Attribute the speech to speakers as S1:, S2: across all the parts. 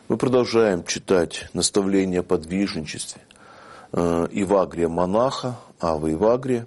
S1: Мы продолжаем читать наставления о подвижничестве Евагрия монаха, Авы Евагрия.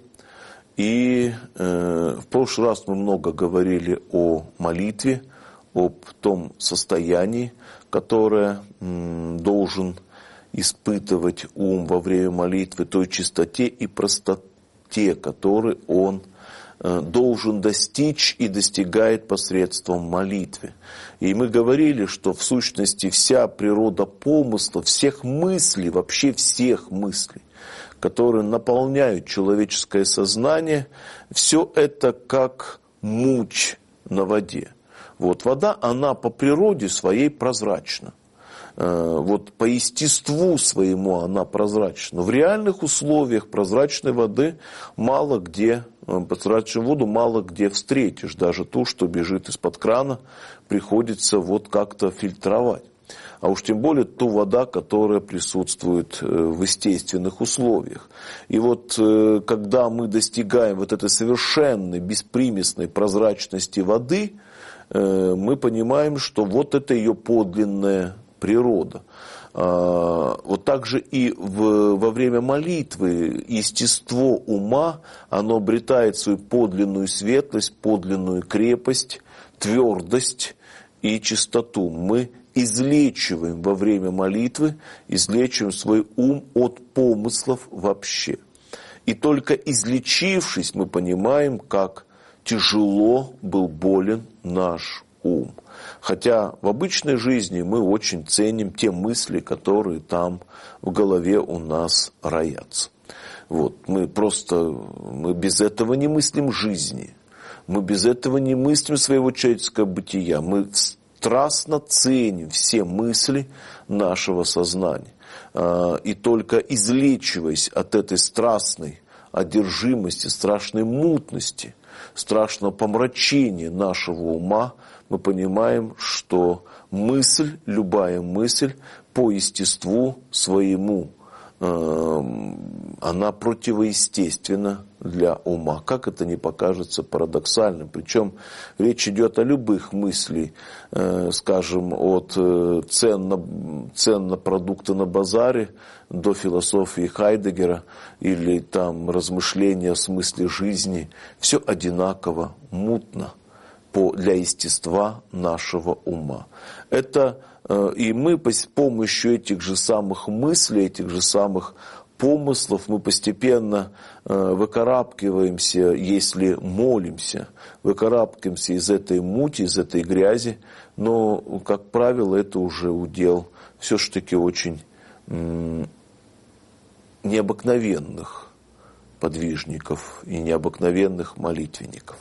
S1: И в прошлый раз мы много говорили о молитве, об том состоянии, которое должен испытывать ум во время молитвы, той чистоте и простоте, которой он должен достичь и достигает посредством молитвы. И мы говорили, что в сущности вся природа помысла, всех мыслей, вообще всех мыслей, которые наполняют человеческое сознание, все это как муть на воде. Вот вода, она по природе своей прозрачна. Вот по естеству своему она прозрачна. Но в реальных условиях прозрачной воды мало где, прозрачную воду мало где встретишь. Даже ту, что бежит из-под крана, приходится вот как-то фильтровать. А уж тем более ту вода, которая присутствует в естественных условиях. И вот когда мы достигаем вот этой совершенной, беспримесной прозрачности воды, мы понимаем, что вот это ее подлинная природа. Вот так же и во время молитвы естество ума, оно обретает свою подлинную светлость, подлинную крепость, твердость и чистоту. Мы излечиваем во время молитвы, излечиваем свой ум от помыслов вообще. И только излечившись, мы понимаем, как тяжело был болен наш ум. Хотя в обычной жизни мы очень ценим те мысли, которые там в голове у нас роятся. Вот. Мы без этого не мыслим жизни. Мы без этого не мыслим своего человеческого бытия. Мы страстно ценим все мысли нашего сознания. И только излечиваясь от этой страстной одержимости, страшной мутности, страшного помрачения нашего ума, мы понимаем, что мысль, любая мысль по естеству своему, она противоестественна для ума. Как это не покажется парадоксальным? Причем речь идет о любых мыслях, скажем, от цен на продукты на базаре до философии Хайдеггера или там размышления о смысле жизни. Все одинаково мутно для естества нашего ума. И мы с помощью этих же самых мыслей, этих же самых помыслов мы постепенно выкарабкиваемся, если молимся, выкарабкиваемся из этой мути, из этой грязи, но, как правило, это уже удел все-таки очень необыкновенных подвижников и необыкновенных молитвенников.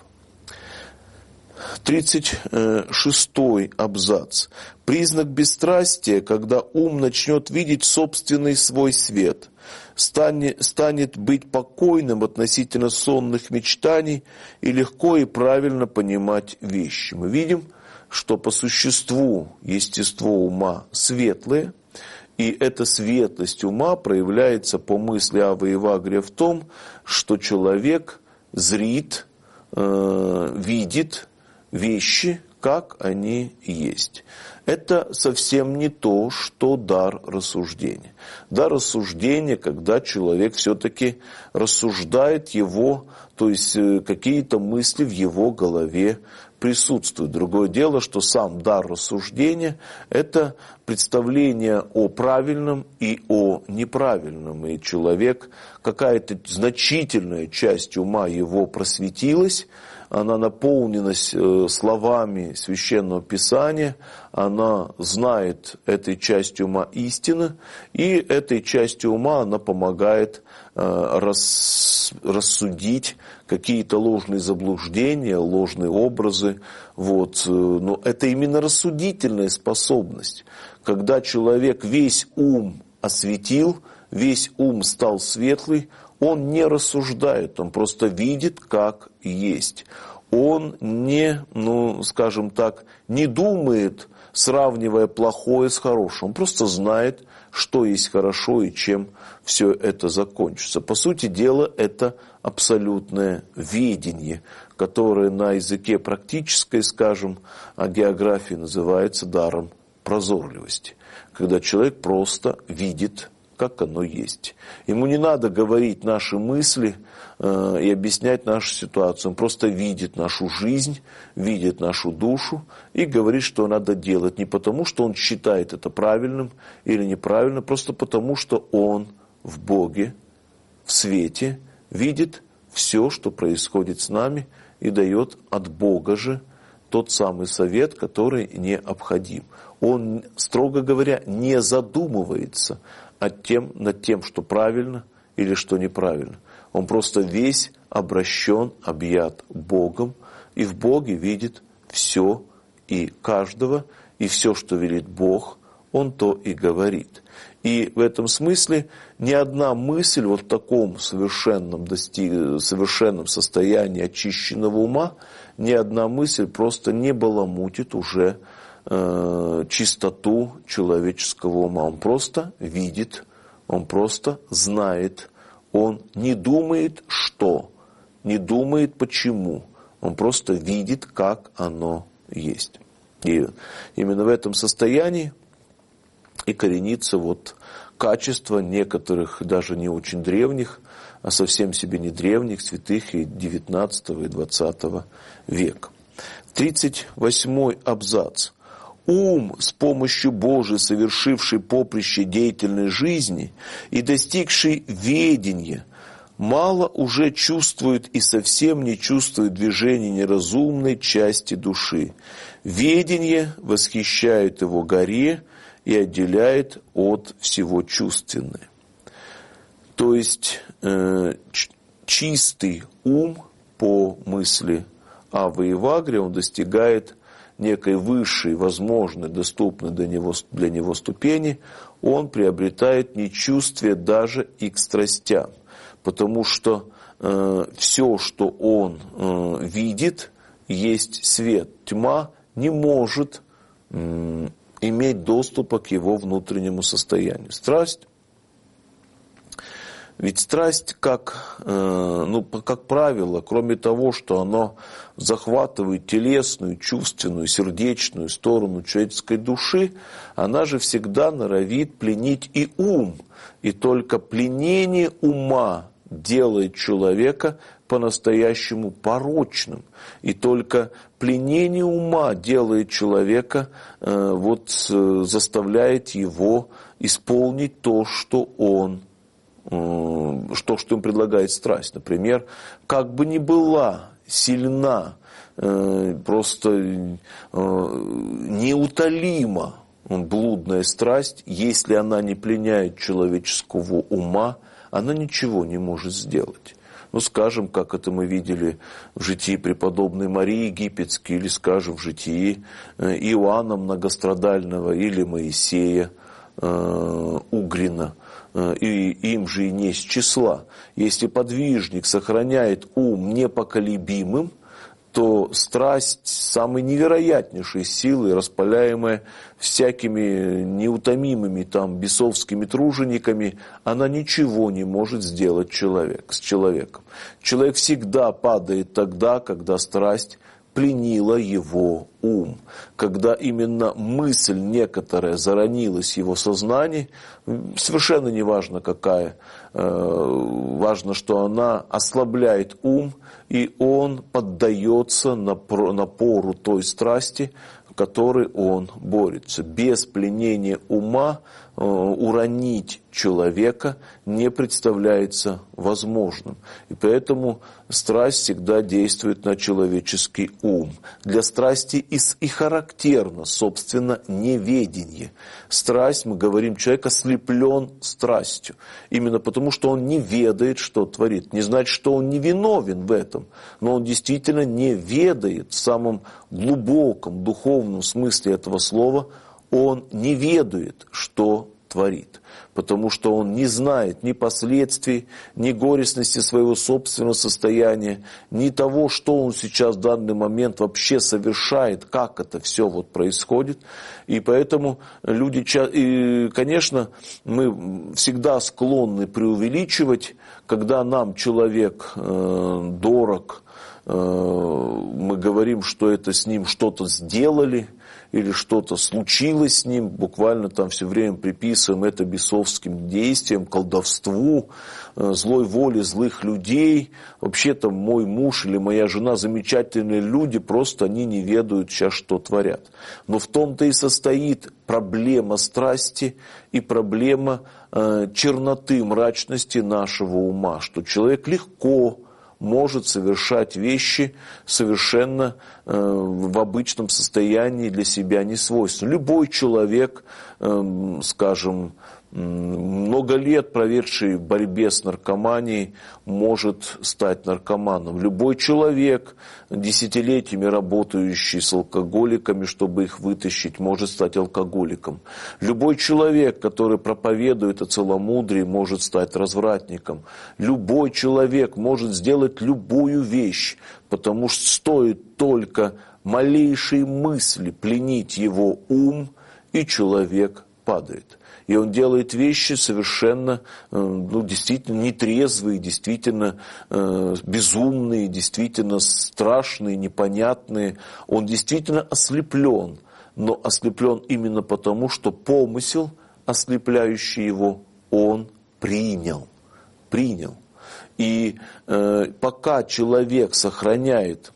S1: 36-й абзац. Признак бесстрастия, когда ум начнет видеть собственный свой свет, станет быть покойным относительно сонных мечтаний и легко и правильно понимать вещи. Мы видим, что по существу естество ума светлое, и эта светлость ума проявляется по мысли Авы Евагрия в том, что человек зрит, видит вещи, как они есть. Это совсем не то, что дар рассуждения. Дар рассуждения, когда человек все-таки рассуждает его, то есть какие-то мысли в его голове присутствуют. Другое дело, что сам дар рассуждения – это представление о правильном и о неправильном. И человек, какая-то значительная часть ума его просветилась, она наполнилась словами Священного Писания, она знает этой частью ума истины, и этой частью ума она помогает рассудить какие-то ложные заблуждения, ложные образы. Вот. Но это именно рассудительная способность. Когда человек весь ум осветил, весь ум стал светлый, он не рассуждает, он просто видит, как есть. Он не, скажем так, не думает, сравнивая плохое с хорошим. Он просто знает, что есть хорошо и чем все это закончится. По сути дела, это абсолютное ведение, которое на языке практической, скажем, о географии называется даром прозорливости, когда человек просто видит, как оно есть. Ему не надо говорить наши мысли и объяснять нашу ситуацию. Он просто видит нашу жизнь, видит нашу душу и говорит, что надо делать. Не потому, что он считает это правильным или неправильным, просто потому, что он в Боге, в свете, видит все, что происходит с нами, и дает от Бога же тот самый совет, который необходим. Он, строго говоря, не задумывается над тем, что правильно или что неправильно. Он просто весь обращен, объят Богом, и в Боге видит все и каждого, и все, что велит Бог, он то и говорит. И в этом смысле ни одна мысль вот в таком совершенном состоянии очищенного ума, ни одна мысль просто не баламутит уже чистоту человеческого ума. Он просто видит, он просто знает, он не думает что, не думает почему, он просто видит, как оно есть. И именно в этом состоянии и коренится вот качество некоторых, даже не очень древних, а совсем себе не древних, святых и 19 и 20 века. 38 абзац. Ум, с помощью Божией совершивший поприще деятельной жизни и достигший ведения, мало уже чувствует и совсем не чувствует движения неразумной части души. Ведение восхищает его горе и отделяет от всего чувственное. То есть чистый ум по мысли Авы и Евагрия, он достигает некой высшей, возможной, доступной для него ступени, он приобретает нечувствие даже и к страстям. Потому что все, что он видит, есть свет. Тьма не может иметь доступа к его внутреннему состоянию. Страсть. Ведь страсть, как правило, кроме того, что оно захватывает телесную, чувственную, сердечную сторону человеческой души, она же всегда норовит пленить и ум. И только пленение ума делает человека по-настоящему порочным. И только пленение ума делает человека, заставляет его исполнить то, что им предлагает страсть. Например, как бы ни была сильна, просто неутолима блудная страсть, если она не пленяет человеческого ума, она ничего не может сделать. Скажем, как это мы видели в житии преподобной Марии Египетской, или, скажем, в житии Иоанна Многострадального, или Моисея Угрина. И им же и не с числа. Если подвижник сохраняет ум непоколебимым, то страсть самой невероятнейшей силы, распаляемая всякими неутомимыми бесовскими тружениками, она ничего не может сделать с человеком. Человек всегда падает тогда, когда страсть пленила его ум, когда именно мысль некоторая заронилась в его сознании, совершенно не важно какая, важно, что она ослабляет ум, и он поддается напору той страсти, в которой он борется. Без пленения ума уронить человека не представляется возможным. И поэтому страсть всегда действует на человеческий ум. Для страсти и характерно, собственно, неведение. Страсть, мы говорим, человек ослеплен страстью. Именно потому, что он не ведает, что творит. Не значит, что он не виновен в этом, но он действительно не ведает в самом глубоком духовном смысле этого слова. Он не ведает, что творит, потому что он не знает ни последствий, ни горестности своего собственного состояния, ни того, что он сейчас в данный момент вообще совершает, как это все происходит. И поэтому люди, и, конечно, мы всегда склонны преувеличивать, когда нам человек дорог, мы говорим, что это с ним что-то сделали, или что-то случилось с ним, буквально там все время приписываем это бесовским действиям, колдовству, злой воле злых людей. Вообще-то мой муж или моя жена замечательные люди, просто они не ведают сейчас, что творят. Но в том-то и состоит проблема страсти и проблема черноты, мрачности нашего ума, что человек легко может совершать вещи совершенно в обычном состоянии для себя не свойственны. Любой человек, скажем, много лет проведший в борьбе с наркоманией, может стать наркоманом. Любой человек, десятилетиями работающий с алкоголиками, чтобы их вытащить, может стать алкоголиком. Любой человек, который проповедует о целомудрии, может стать развратником. Любой человек может сделать любую вещь, потому что стоит только малейшей мысли пленить его ум, и человек падает. И он делает вещи совершенно, действительно нетрезвые, действительно безумные, действительно страшные, непонятные. Он действительно ослеплен, но ослеплен именно потому, что помысел, ослепляющий его, он принял. И пока человек сохраняет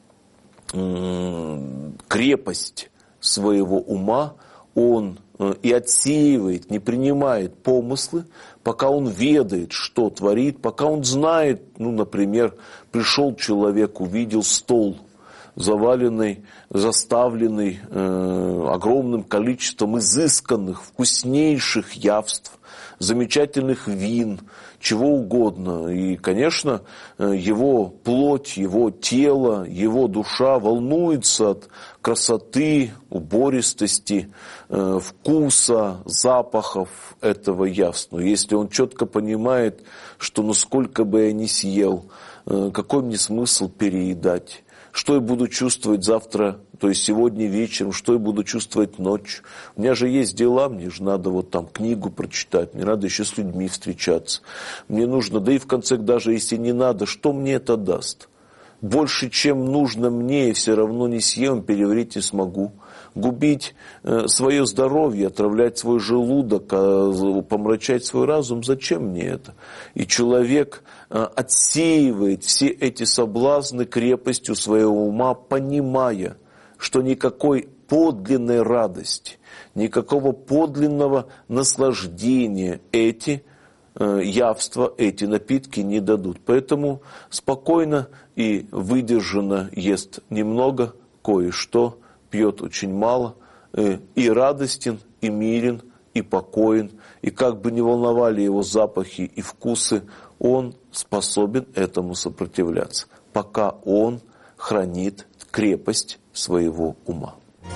S1: крепость своего ума, он и отсеивает, не принимает помыслы, пока он ведает, что творит, пока он знает, например, пришел человек, увидел стол, заваленный, заставленный огромным количеством изысканных, вкуснейших явств, замечательных вин, чего угодно. И, конечно, его плоть, его тело, его душа волнуется от красоты, убористости, вкуса, запахов этого явства. Если он четко понимает, что сколько бы я ни съел, какой мне смысл переедать, что я буду чувствовать завтра, то есть сегодня вечером, что я буду чувствовать ночью. У меня же есть дела, мне же надо книгу прочитать, мне надо еще с людьми встречаться. Мне нужно, да и в конце, даже если не надо, что мне это даст? Больше, чем нужно мне, и все равно не съем, переварить не смогу. Губить свое здоровье, отравлять свой желудок, помрачать свой разум, зачем мне это? И человек отсеивает все эти соблазны крепостью своего ума, понимая, что никакой подлинной радости, никакого подлинного наслаждения эти явства, эти напитки не дадут. Поэтому спокойно и выдержанно ест немного, кое-что, пьет очень мало, и радостен, и мирен, и покоен, и как бы ни волновали его запахи и вкусы, он способен этому сопротивляться, пока он хранит крепость своего ума.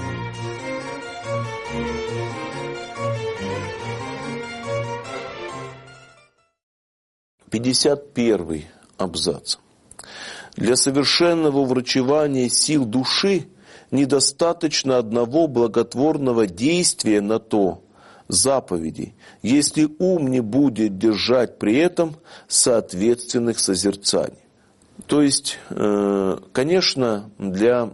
S1: 51 абзац. Для совершенного врачевания сил души недостаточно одного благотворного действия на то, заповедей, если ум не будет держать при этом соответственных созерцаний. То есть, конечно, для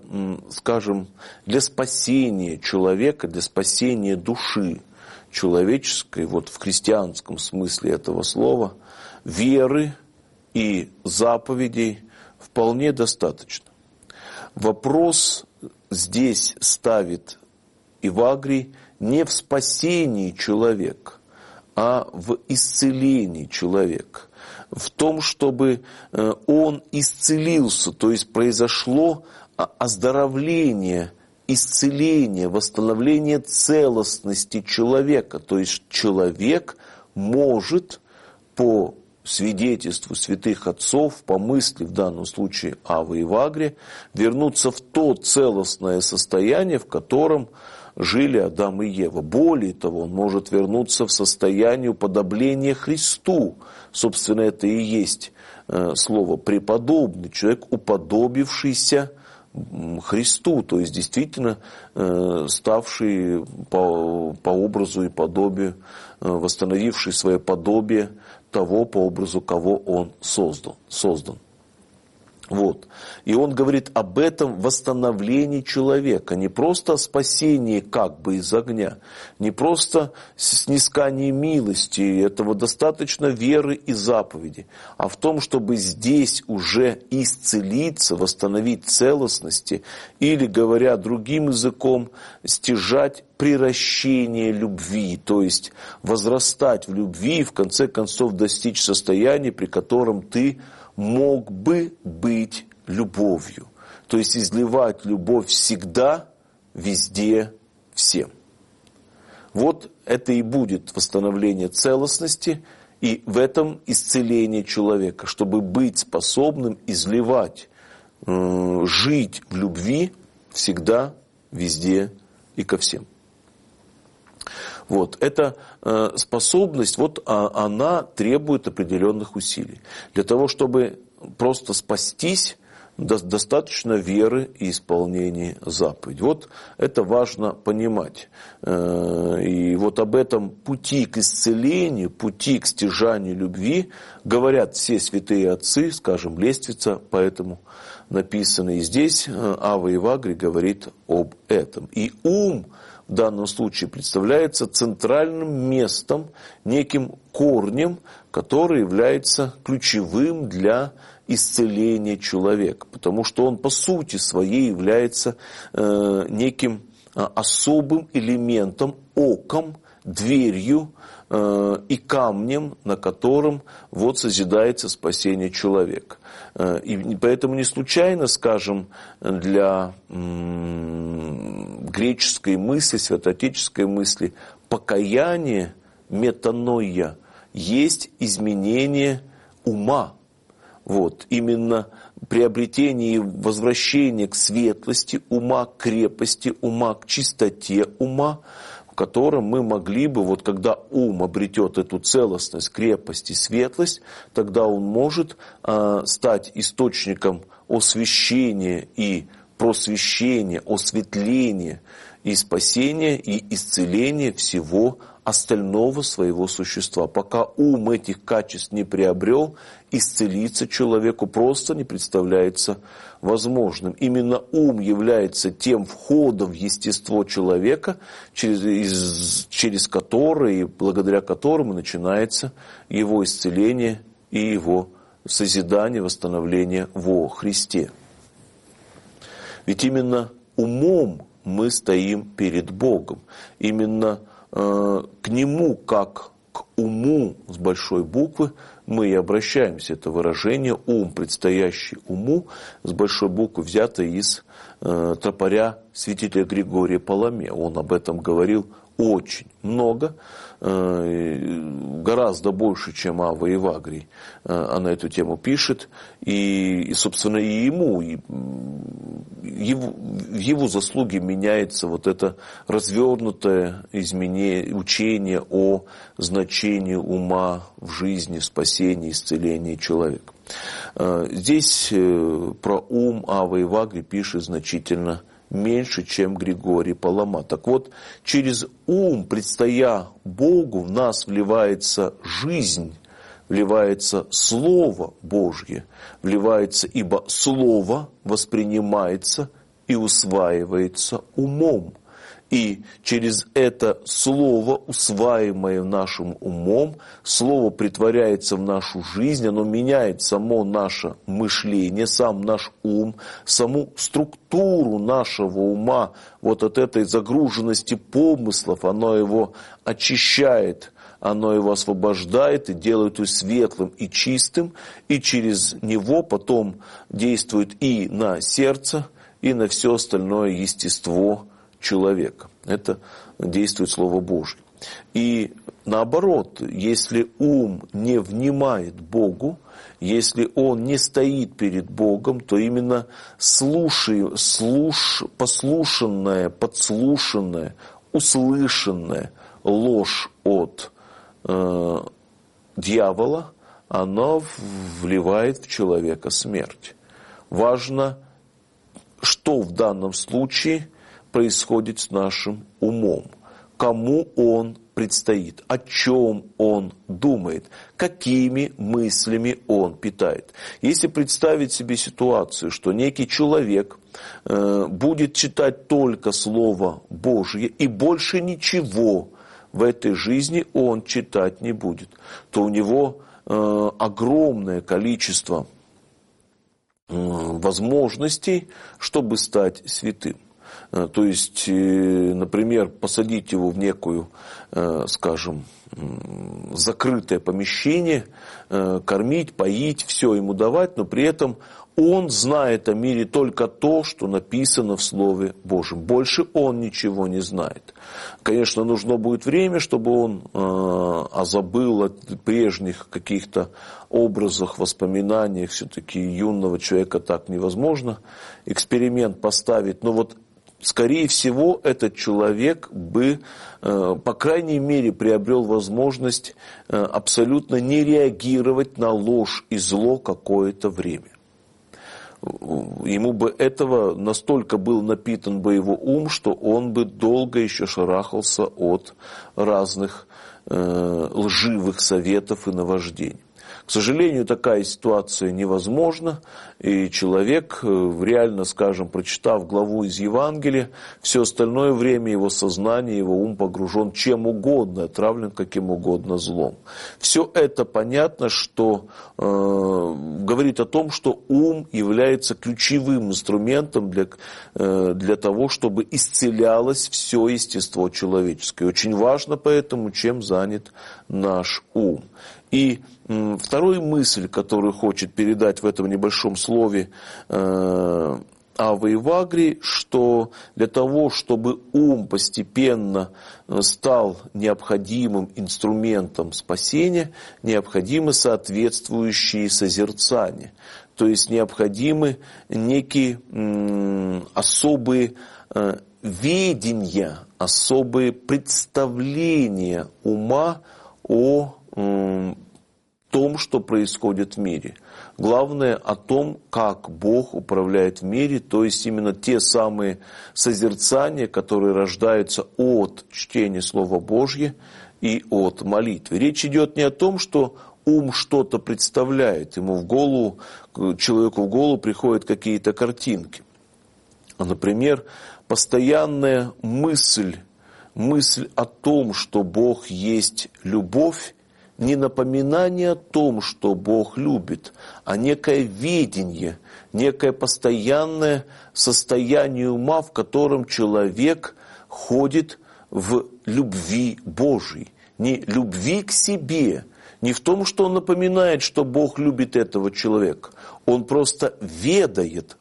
S1: спасения человека, для спасения души человеческой, в христианском смысле этого слова, веры и заповедей вполне достаточно. Вопрос здесь ставит Евагрий не в спасении человека, а в исцелении человека. В том, чтобы он исцелился, то есть произошло оздоровление, исцеление, восстановление целостности человека. То есть человек может по свидетельству святых отцов, по мысли в данном случае Авы Евагрия, вернуться в то целостное состояние, в котором жили Адам и Ева. Более того, он может вернуться в состояние уподобления Христу. Собственно, это и есть слово «преподобный», человек, уподобившийся Христу, то есть действительно ставший по образу и подобию, восстановивший свое подобие того, по образу кого он создан. Вот. И он говорит об этом восстановлении человека, не просто о спасении как бы из огня, не просто снискании милости, этого достаточно веры и заповеди, а в том, чтобы здесь уже исцелиться, восстановить целостности, или, говоря другим языком, стяжать приращение любви, то есть возрастать в любви и в конце концов достичь состояния, при котором ты мог бы быть любовью. То есть изливать любовь всегда, везде, всем. Вот это и будет восстановление целостности, и в этом исцеление человека, чтобы быть способным изливать, жить в любви всегда, везде и ко всем. Вот, эта способность, вот она требует определенных усилий. Для того, чтобы просто спастись, достаточно веры и исполнения заповедей. Вот это важно понимать. И вот об этом пути к исцелению, пути к стяжанию любви говорят все святые отцы, скажем, лестница, поэтому написано и здесь. Ава Евагрий говорит об этом. И ум в данном случае представляется центральным местом, неким корнем, который является ключевым для исцеления человека, потому что он по сути своей является неким особым элементом, оком, дверью и камнем, на котором вот созидается спасение человека. И поэтому не случайно, скажем, для греческой мысли, святоотеческой мысли, покаяние, метаноия, есть изменение ума. Вот, именно приобретение и возвращение к светлости ума, к крепости ума, к чистоте ума, в котором мы могли бы, вот когда ум обретет эту целостность, крепость и светлость, тогда он может стать источником освящения и просвещения, осветления и спасения и исцеления всего остального своего существа. Пока ум этих качеств не приобрел, исцелиться человеку просто не представляется возможным. Именно ум является тем входом в естество человека, через который, благодаря которому начинается его исцеление и его созидание, восстановление во Христе. Ведь именно умом мы стоим перед Богом. Именно к Нему, как к уму с большой буквы, мы и обращаемся. Это выражение «ум, предстоящий уму» с большой буквы взято из тропаря святителя Григория Паламея. Он об этом говорил очень много, гораздо больше, чем Ава Евагрий на эту тему пишет. И собственно, и ему, в его заслуге меняется вот это развернутое учение о значении ума в жизни, спасении, исцелении человека. Здесь про ум Ава Евагрий пишет значительно меньше, чем Григорий Палама. Так вот, через ум, предстоя Богу, в нас вливается жизнь, вливается Слово Божье, вливается, ибо Слово воспринимается и усваивается умом. И через это Слово, усваиваемое нашим умом, Слово притворяется в нашу жизнь, оно меняет само наше мышление, сам наш ум, саму структуру нашего ума, вот от этой загруженности помыслов, оно его очищает, оно его освобождает и делает его светлым и чистым, и через него потом действует и на сердце, и на все остальное естество человека. Это действует Слово Божье. И наоборот, если ум не внимает Богу, если он не стоит перед Богом, то именно послушанная, подслушанная, услышанная ложь от дьявола, она вливает в человека смерть. Важно, что в данном случае происходит с нашим умом, кому он предстоит, о чем он думает, какими мыслями он питает. Если представить себе ситуацию, что некий человек будет читать только Слово Божье и больше ничего в этой жизни он читать не будет, то у него огромное количество возможностей, чтобы стать святым. То есть, например, посадить его в некую, скажем, закрытое помещение, кормить, поить, все ему давать, но при этом он знает о мире только то, что написано в Слове Божьем. Больше он ничего не знает. Конечно, нужно будет время, чтобы он забыл о прежних каких-то образах, воспоминаниях. Все-таки юного человека так невозможно эксперимент поставить. Но вот, скорее всего, этот человек бы, по крайней мере, приобрел возможность абсолютно не реагировать на ложь и зло какое-то время. Ему бы этого настолько был напитан бы его ум, что он бы долго еще шарахался от разных лживых советов и наваждений. К сожалению, такая ситуация невозможна, и человек, реально, скажем, прочитав главу из Евангелия, все остальное время его сознание, его ум погружен чем угодно, отравлен каким угодно злом. Все это понятно, что говорит о том, что ум является ключевым инструментом для того, чтобы исцелялось все естество человеческое. Очень важно поэтому, чем занят наш ум. И вторая мысль, которую хочет передать в этом небольшом слове Ава Евагрий, что для того, чтобы ум постепенно стал необходимым инструментом спасения, необходимы соответствующие созерцания. То есть необходимы некие особые ведения, особые представления ума о том, что происходит в мире. Главное о том, как Бог управляет в мире, то есть именно те самые созерцания, которые рождаются от чтения Слова Божьего и от молитвы. Речь идет не о том, что ум что-то представляет, ему в голову, человеку в голову приходят какие-то картинки. Например, постоянная мысль о том, что Бог есть любовь, не напоминание о том, что Бог любит, а некое видение, некое постоянное состояние ума, в котором человек ходит в любви Божией. Не любви к себе, не в том, что он напоминает, что Бог любит этого человека. Он просто ведает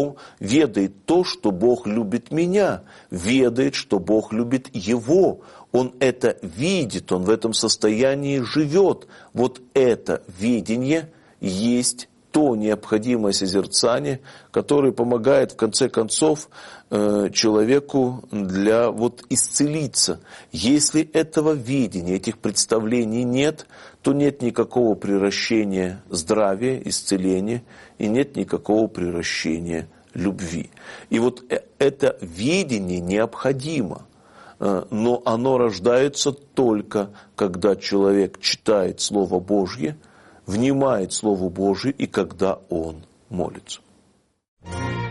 S1: то, что Бог любит меня, ведает, что Бог любит его. Он это видит, он в этом состоянии живет. Вот это видение есть то необходимое созерцание, которое помогает в конце концов человеку для исцелиться. Если этого видения, этих представлений нет, то нет никакого приращения здравия, исцеления, и нет никакого приращения любви. И вот это видение необходимо. Но оно рождается только, когда человек читает Слово Божье, внимает Слову Божьему и когда он молится.